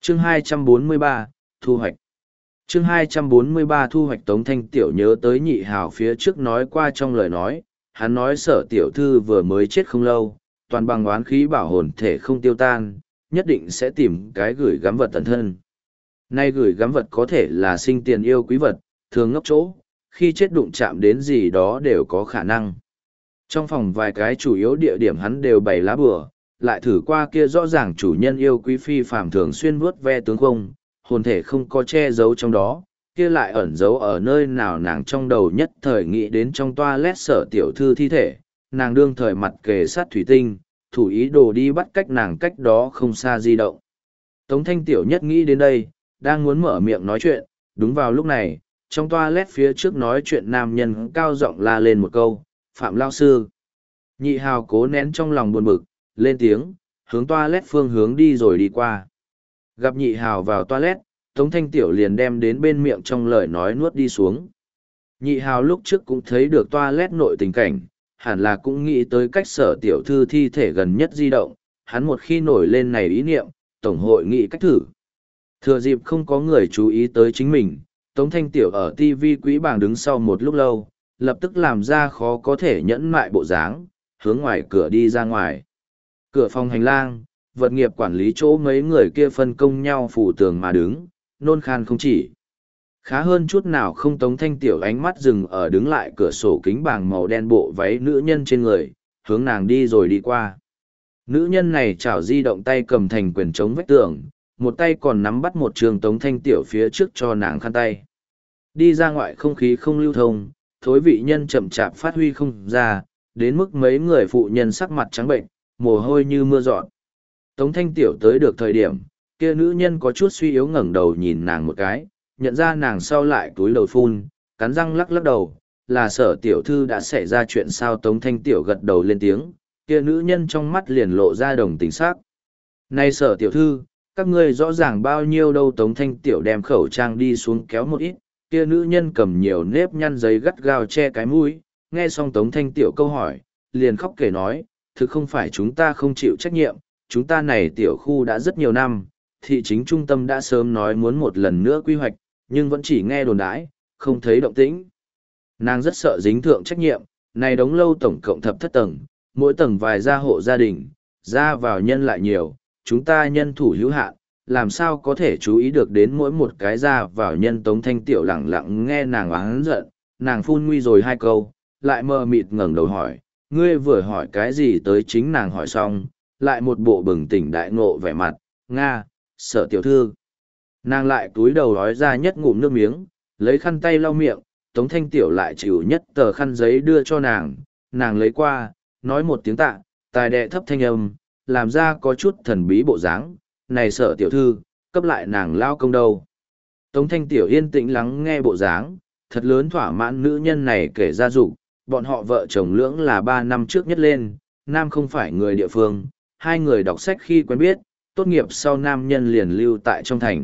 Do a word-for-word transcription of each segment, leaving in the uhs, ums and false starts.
Chương hai trăm bốn mươi ba, Thu hoạch. Chương hai trăm bốn mươi ba Thu hoạch. Tống Thanh Tiểu nhớ tới nhị hào phía trước nói qua trong lời nói, hắn nói Sở tiểu thư vừa mới chết không lâu, toàn bằng oán khí bảo hồn thể không tiêu tan, nhất định sẽ tìm cái gửi gắm vật tận thân. Nay gửi gắm vật có thể là sinh tiền yêu quý vật, thường ngốc chỗ, khi chết đụng chạm đến gì đó đều có khả năng. Trong phòng vài cái chủ yếu địa điểm hắn đều bày lá bừa, lại thử qua kia rõ ràng chủ nhân yêu quý phi phàm thường xuyên vuốt ve tướng không, hồn thể không có che giấu trong đó, kia lại ẩn giấu ở nơi nào nàng trong đầu nhất thời nghĩ đến trong toilet Sở tiểu thư thi thể, nàng đương thời mặt kề sát thủy tinh, thủ ý đồ đi bắt cách nàng cách đó không xa di động. Tống Thanh Tiểu nhất nghĩ đến đây, đang muốn mở miệng nói chuyện, đúng vào lúc này, trong toilet phía trước nói chuyện nam nhân cao giọng la lên một câu, Phạm Lao Sư. Nhị hào cố nén trong lòng buồn bực, lên tiếng, hướng toilet phương hướng đi rồi đi qua. Gặp nhị hào vào toilet, Tống Thanh Tiểu liền đem đến bên miệng trong lời nói nuốt đi xuống. Nhị hào lúc trước cũng thấy được toilet nội tình cảnh, hẳn là cũng nghĩ tới cách Sở tiểu thư thi thể gần nhất di động, hắn một khi nổi lên này ý niệm, tổng hội nghĩ cách thử. Thừa dịp không có người chú ý tới chính mình, Tống Thanh Tiểu ở ti vi quỹ bảng đứng sau một lúc lâu, lập tức làm ra khó có thể nhẫn mại bộ dáng, hướng ngoài cửa đi ra ngoài. Cửa phòng hành lang, vật nghiệp quản lý chỗ mấy người kia phân công nhau phủ tường mà đứng, nôn khan không chỉ. Khá hơn chút nào không. Tống Thanh Tiểu ánh mắt dừng ở đứng lại cửa sổ kính bảng màu đen bộ váy nữ nhân trên người, hướng nàng đi rồi đi qua. Nữ nhân này chảo di động tay cầm thành quyền chống vách tường, một tay còn nắm bắt một trường Tống Thanh Tiểu phía trước cho nàng khăn tay. Đi ra ngoại không khí không lưu thông, thối vị nhân chậm chạp phát huy không ra, đến mức mấy người phụ nhân sắc mặt trắng bệnh, mồ hôi như mưa giọt. Tống Thanh Tiểu tới được thời điểm, kia nữ nhân có chút suy yếu ngẩng đầu nhìn nàng một cái, nhận ra nàng sau lại túi đầu phun, cắn răng lắc lắc đầu, là Sở tiểu thư đã xảy ra chuyện sao. Tống Thanh Tiểu gật đầu lên tiếng, kia nữ nhân trong mắt liền lộ ra đồng tình sắc. Này Sở tiểu thư, các ngươi rõ ràng bao nhiêu đâu. Tống Thanh Tiểu đem khẩu trang đi xuống kéo một ít, kia nữ nhân cầm nhiều nếp nhăn giấy gắt gao che cái mũi, nghe xong Tống Thanh Tiểu câu hỏi, liền khóc kể nói, thực không phải chúng ta không chịu trách nhiệm, chúng ta này tiểu khu đã rất nhiều năm, thị chính trung tâm đã sớm nói muốn một lần nữa quy hoạch, nhưng vẫn chỉ nghe đồn đãi, không thấy động tĩnh. Nàng rất sợ dính thượng trách nhiệm, này đống lâu tổng cộng thập thất tầng, mỗi tầng vài gia hộ gia đình, ra vào nhân lại nhiều, chúng ta nhân thủ hữu hạn, làm sao có thể chú ý được đến mỗi một cái ra vào nhân. Tống Thanh Tiểu lặng lặng nghe nàng oán giận, nàng phun nguy rồi hai câu, lại mờ mịt ngẩng đầu hỏi, ngươi vừa hỏi cái gì tới. Chính nàng hỏi xong, lại một bộ bừng tỉnh đại ngộ vẻ mặt, Nga, Sở tiểu thư. Nàng lại túi đầu nói ra nhất ngụm nước miếng, lấy khăn tay lau miệng, Tống Thanh Tiểu lại chịu nhất tờ khăn giấy đưa cho nàng, nàng lấy qua, nói một tiếng tạ, tài đệ thấp thanh âm, làm ra có chút thần bí bộ dáng, này Sở tiểu thư, cấp lại nàng lao công đâu. Tống Thanh Tiểu yên tĩnh lắng nghe bộ dáng, thật lớn thỏa mãn nữ nhân này kể ra dục, bọn họ vợ chồng lưỡng là ba năm trước nhất lên, nam không phải người địa phương, hai người đọc sách khi quen biết, tốt nghiệp sau nam nhân liền lưu tại trong thành.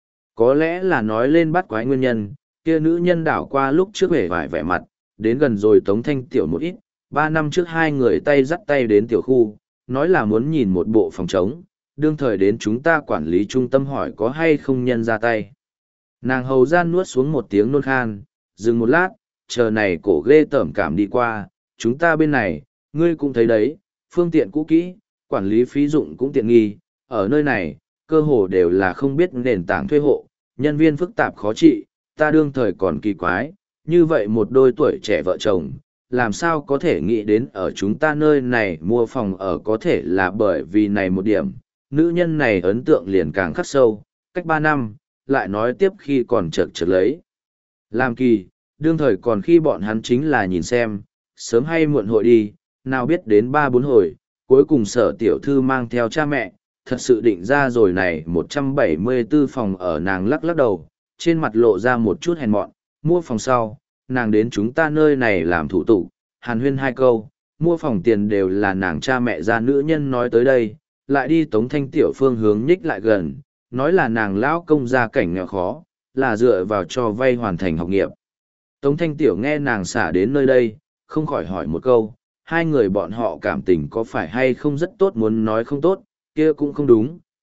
Có lẽ là nói lên bắt quái nguyên nhân, kia nữ nhân đảo qua lúc trước vẻ vải vẻ mặt, đến gần rồi Tống Thanh Tiểu một ít, ba năm trước hai người tay dắt tay đến tiểu khu, nói là muốn nhìn một bộ phòng trống, đương thời đến chúng ta quản lý trung tâm hỏi có hay không nhân ra tay. Nàng hầu gian nuốt xuống một tiếng nôn khan, dừng một lát, chờ này cổ ghê tởm cảm đi qua, chúng ta bên này, ngươi cũng thấy đấy, phương tiện cũ kỹ, quản lý phí dụng cũng tiện nghi, ở nơi này, cơ hồ đều là không biết nền tảng thuê hộ, nhân viên phức tạp khó trị, ta đương thời còn kỳ quái, như vậy một đôi tuổi trẻ vợ chồng, làm sao có thể nghĩ đến ở chúng ta nơi này mua phòng ở, có thể là bởi vì này một điểm, nữ nhân này ấn tượng liền càng khắc sâu, cách ba năm, lại nói tiếp khi còn chật chật lấy. Làm kỳ, đương thời còn khi bọn hắn chính là nhìn xem, sớm hay muộn hội đi, nào biết đến ba bốn hồi, cuối cùng Sở tiểu thư mang theo cha mẹ, thật sự định ra rồi này một trăm bảy mươi tư phòng ở. Nàng lắc lắc đầu, trên mặt lộ ra một chút hèn mọn, mua phòng sau, nàng đến chúng ta nơi này làm thủ tục, hàn huyên hai câu, mua phòng tiền đều là nàng cha mẹ ra. Nữ nhân nói tới đây, lại đi Tống Thanh Tiểu phương hướng nhích lại gần, nói là nàng lão công gia cảnh nghèo khó, là dựa vào cho vay hoàn thành học nghiệp. Tống Thanh Tiểu nghe nàng xả đến nơi đây, không khỏi hỏi một câu, hai người bọn họ cảm tình có phải hay không rất tốt, muốn nói không tốt, kia cũng không đúng,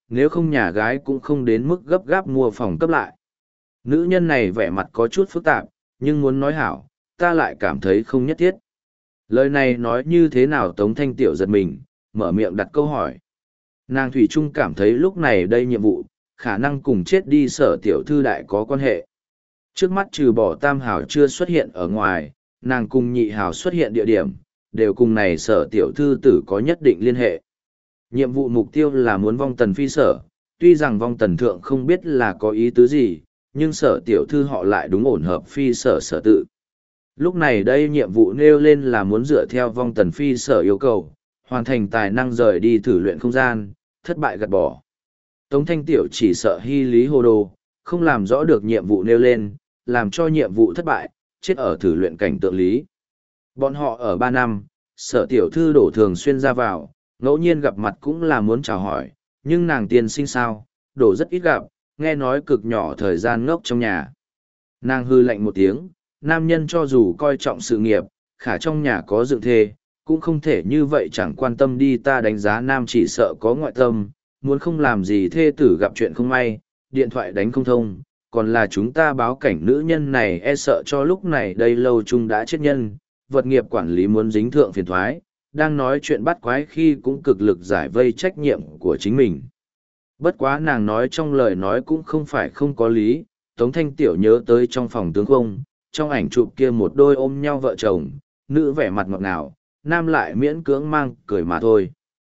nếu không nhà gái cũng không đến mức gấp gáp mua phòng cấp lại. Nữ nhân này vẻ mặt có chút phức tạp, nhưng muốn nói hảo, ta lại cảm thấy không nhất thiết. Lời này nói như thế nào Tống Thanh Tiểu giật mình, mở miệng đặt câu hỏi. Nàng Thủy Trung cảm thấy lúc này đây nhiệm vụ, khả năng cùng chết đi Sở tiểu thư đại có quan hệ. Trước mắt trừ bỏ Tam Hảo chưa xuất hiện ở ngoài, nàng cùng Nhị Hảo xuất hiện địa điểm, đều cùng này Sở tiểu thư tử có nhất định liên hệ. Nhiệm vụ mục tiêu là muốn vong tần phi sở, tuy rằng vong tần thượng không biết là có ý tứ gì, nhưng Sở tiểu thư họ lại đúng ổn hợp phi sở sở tự. Lúc này đây nhiệm vụ nêu lên là muốn dựa theo vong tần phi sở yêu cầu, hoàn thành tài năng rời đi thử luyện không gian, thất bại gạt bỏ. Tống Thanh Tiểu chỉ sợ hy lý hồ đồ, không làm rõ được nhiệm vụ nêu lên, làm cho nhiệm vụ thất bại, chết ở thử luyện cảnh tượng lý. Bọn họ ở ba năm, Sở tiểu thư đổ thường xuyên ra vào, ngẫu nhiên gặp mặt cũng là muốn chào hỏi, nhưng nàng tiên sinh sao, đổ rất ít gặp, nghe nói cực nhỏ thời gian ngốc trong nhà. Nàng hư lạnh một tiếng, nam nhân cho dù coi trọng sự nghiệp, khả trong nhà có dựng thê, cũng không thể như vậy chẳng quan tâm đi. Ta đánh giá nam chỉ sợ có ngoại tâm, muốn không làm gì thê tử gặp chuyện không may, điện thoại đánh không thông, còn là chúng ta báo cảnh nữ nhân này e sợ cho lúc này đây lâu chung đã chết nhân, vật nghiệp quản lý muốn dính thượng phiền thoái, đang nói chuyện bắt quái khi cũng cực lực giải vây trách nhiệm của chính mình. Bất quá nàng nói trong lời nói cũng không phải không có lý, Tống Thanh Tiểu nhớ tới trong phòng tướng không, trong ảnh chụp kia một đôi ôm nhau vợ chồng, nữ vẻ mặt ngọt ngào, nam lại miễn cưỡng mang cười mà thôi.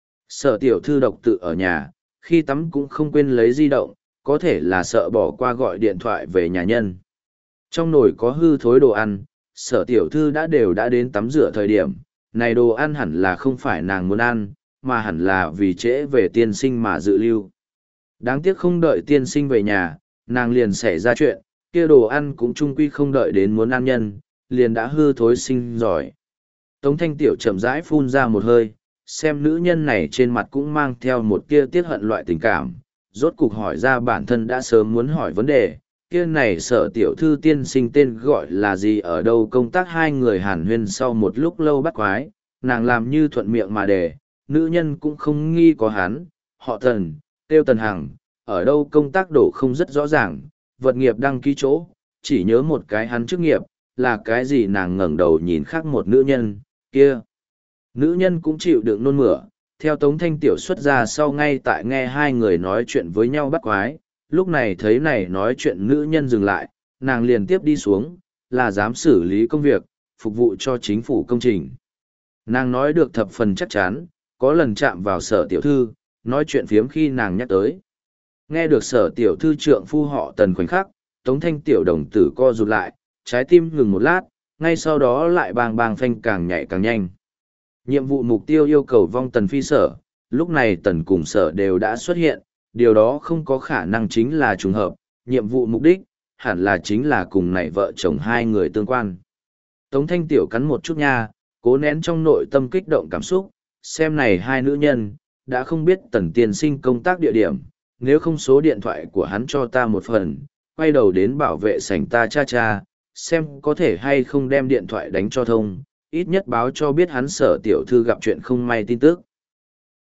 Sở tiểu thư độc tự ở nhà, khi tắm cũng không quên lấy di động, có thể là sợ bỏ qua gọi điện thoại về nhà nhân. Trong nồi có hư thối đồ ăn, sở tiểu thư đã đều đã đến tắm rửa thời điểm, này đồ ăn hẳn là không phải nàng muốn ăn, mà hẳn là vì trễ về tiên sinh mà dự lưu. Đáng tiếc không đợi tiên sinh về nhà, nàng liền xảy ra chuyện, kia đồ ăn cũng chung quy không đợi đến muốn ăn nhân, liền đã hư thối sinh giỏi. Tống Thanh Tiểu chậm rãi phun ra một hơi, xem nữ nhân này trên mặt cũng mang theo một kia tiếc hận loại tình cảm, rốt cục hỏi ra bản thân đã sớm muốn hỏi vấn đề, kia này Sở tiểu thư tiên sinh tên gọi là gì, ở đâu công tác. Hai người hàn huyên sau một lúc lâu bắt quái, nàng làm như thuận miệng mà đề, nữ nhân cũng không nghi có hắn, họ Tần, tiêu Tần Hằng, ở đâu công tác đổ không rất rõ ràng, vật nghiệp đăng ký chỗ, chỉ nhớ một cái hắn chức nghiệp, là cái gì. Nàng ngẩng đầu nhìn khác một nữ nhân, kia. Nữ nhân cũng chịu đựng nôn mửa, theo Tống Thanh Tiểu xuất ra sau ngay tại nghe hai người nói chuyện với nhau bắt quái, lúc này thấy này nói chuyện nữ nhân dừng lại, nàng liền tiếp đi xuống, là dám xử lý công việc, phục vụ cho chính phủ công trình. Nàng nói được thập phần chắc chắn, có lần chạm vào Sở tiểu thư, nói chuyện phiếm khi nàng nhắc tới. Nghe được Sở tiểu thư trượng phu họ Tần khoảnh khắc, Tống Thanh Tiểu đồng tử co rụt lại, trái tim ngừng một lát, ngay sau đó lại bang bang phanh càng nhảy càng nhanh. Nhiệm vụ mục tiêu yêu cầu vong Tần phi sở, lúc này Tần cùng Sở đều đã xuất hiện, điều đó không có khả năng chính là trùng hợp, nhiệm vụ mục đích, hẳn là chính là cùng này vợ chồng hai người tương quan. Tống Thanh Tiểu cắn một chút nha, cố nén trong nội tâm kích động cảm xúc, xem này hai nữ nhân, đã không biết Tần tiên sinh công tác địa điểm, nếu không số điện thoại của hắn cho ta một phần, quay đầu đến bảo vệ sảnh ta cha cha, xem có thể hay không đem điện thoại đánh cho thông, ít nhất báo cho biết hắn Sở tiểu thư gặp chuyện không may tin tức.